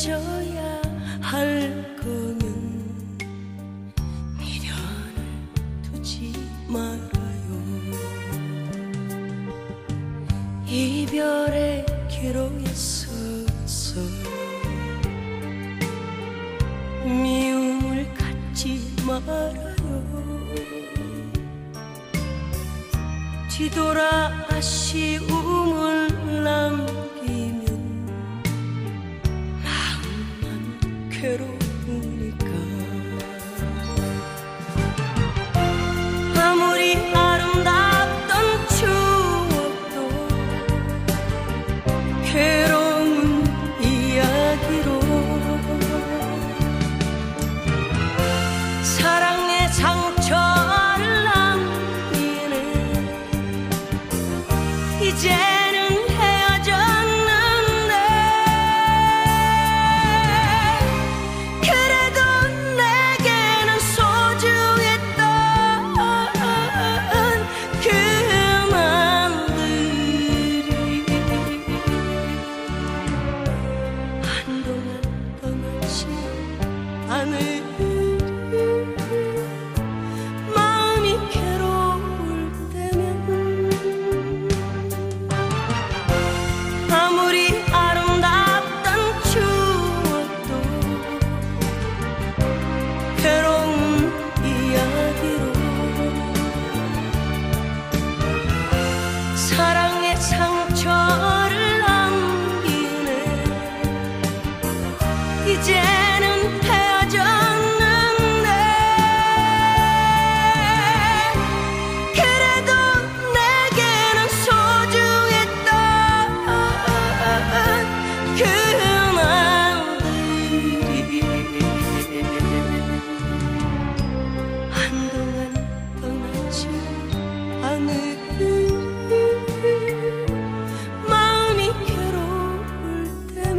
헤어져야 할 거면 미련을 두지 말아요. 이별의 기로에 서서 미움을 갖지 말아요. 뒤돌아 아쉬움을 남기면 마음만 괴로우니까. 아무리 아름답던 추억도 괴로운 이야기로 사랑의 상처를 남기네. 이제는 헤어졌는데 그래도 내게는 소중했던 그 맘들이 한동안 떠나지 않으리. 마음이 괴로울 때면 아무리 아름답던 추억도 괴로운 이야기로 사랑의 상처를 남기네. 이제는 헤어졌는데 그래도 내게는 소중했던 그 맘들이 한동안 떠나지 않으리. 마음이 괴로울 때면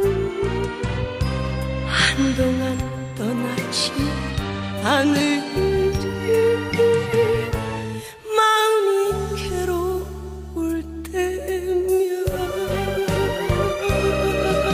한동안 떠나지 않으리.